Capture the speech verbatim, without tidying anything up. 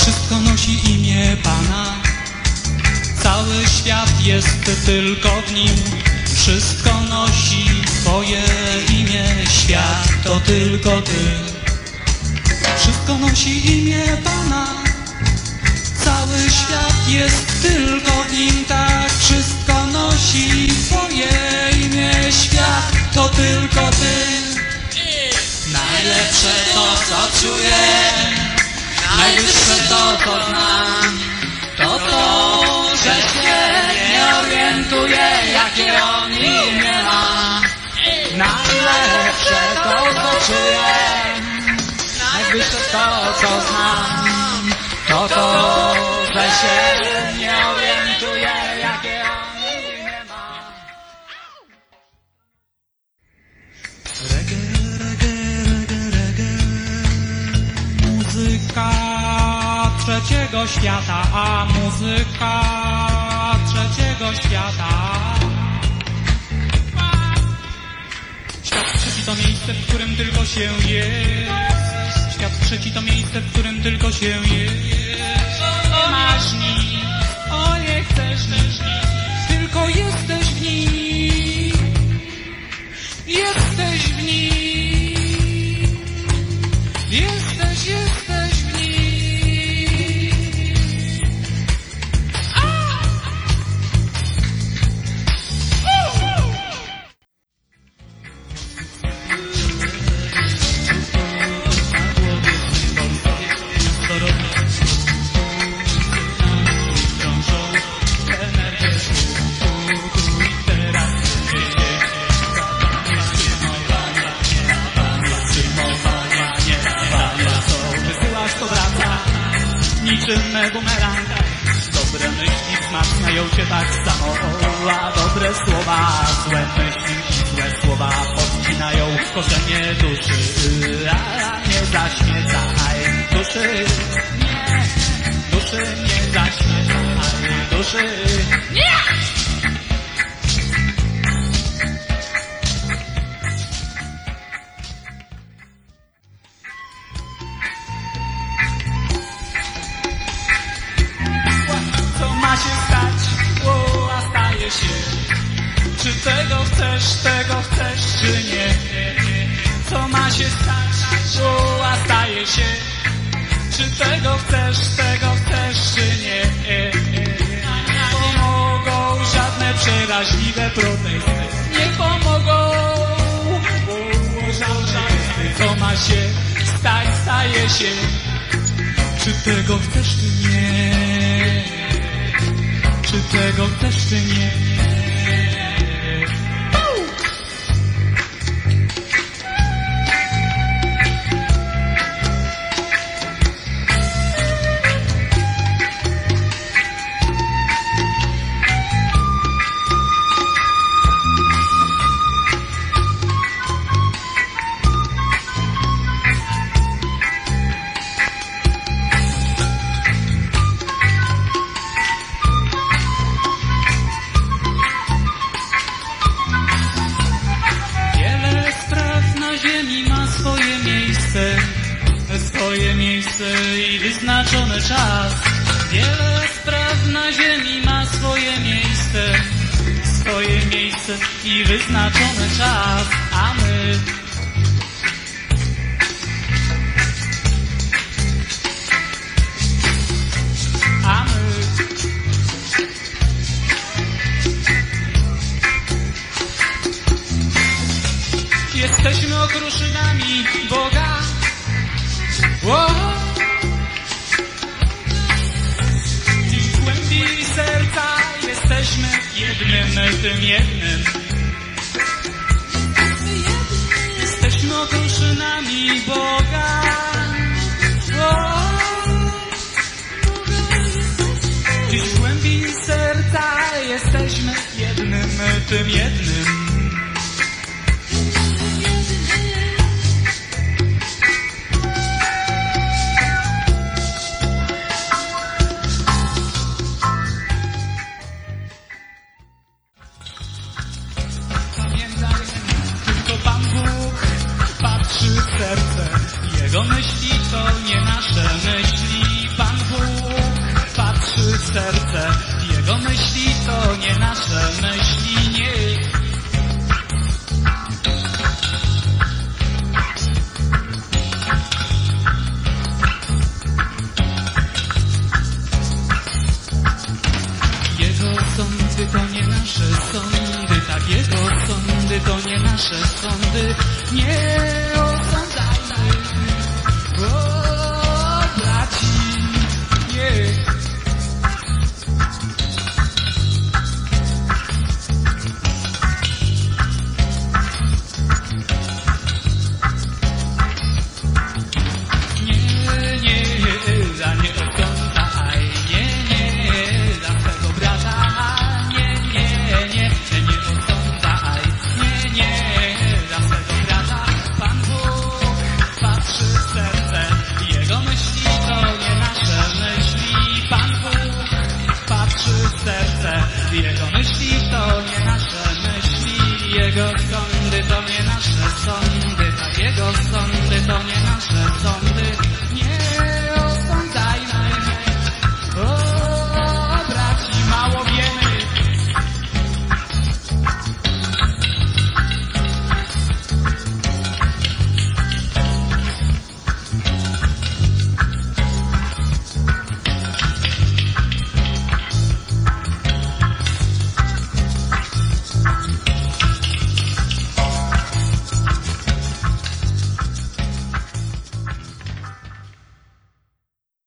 Wszystko nosi imię Pana, cały świat jest tylko w nim. Wszystko nosi Twoje imię, świat to tylko Ty. Wszystko nosi imię Pana, cały świat jest tylko w nim, tak. Wszystko nosi Twoje imię, świat to tylko Ty. Najlepsze to, co czuję, najwyższe to, co znam, to to, że się nie orientuję, jakie on imię ma. Najlepsze to, co czuję, najwyższe to, co znam, to to, że się nie orientuję, jakie on imię ma. Reggae, reggae, reggae, reggae. Muzyka trzeciego świata, a muzyka trzeciego świata. Świat trzeci to miejsce, w którym tylko się jest. Świat trzeci to miejsce, w którym tylko się jest. Nie masz nic, o nie chcesz nic, tylko jesteś w nim. Jesteś w nim. Jesteś, jesteś w nim. Niczym bumerang. Dobre myśli wzmacniają cię tak samo, a dobre słowa, złe myśli i złe słowa podcinają korzenie duszy. A nie zaśmiecaj duszy, nie, duszy nie zaśmiecaj duszy, nie! Czy tego chcesz, tego chcesz, czy nie? Co ma się stać? O, a staje się. Czy tego chcesz, tego chcesz, czy nie? Nie pomogą żadne przeraźliwe protesty. Nie pomogą. O, żadne. Co ma się stać, staje się. Czy tego chcesz, czy nie? Czy tego chcesz, czy nie? Swoje miejsce i wyznaczony czas. Wiele spraw na ziemi ma swoje miejsce, swoje miejsce i wyznaczony czas, a my a my jesteśmy okruszynami Boga. Wow. I w głębi serca jesteśmy jednym, tym jednym. Jesteśmy okruszynami Boga. Wow. I w głębi serca jesteśmy jednym, tym jednym. Serce, jego myśli to nie nasze myśli. Pan Bóg sądy to nie nasze sądy, tak jego sądy to nie nasze sądy, nie osądzajmy, o braci, nie. Jego myśli to nie nasze myśli, jego sądy to nie nasze sądy, tak jego sądy to nie nasze sądy.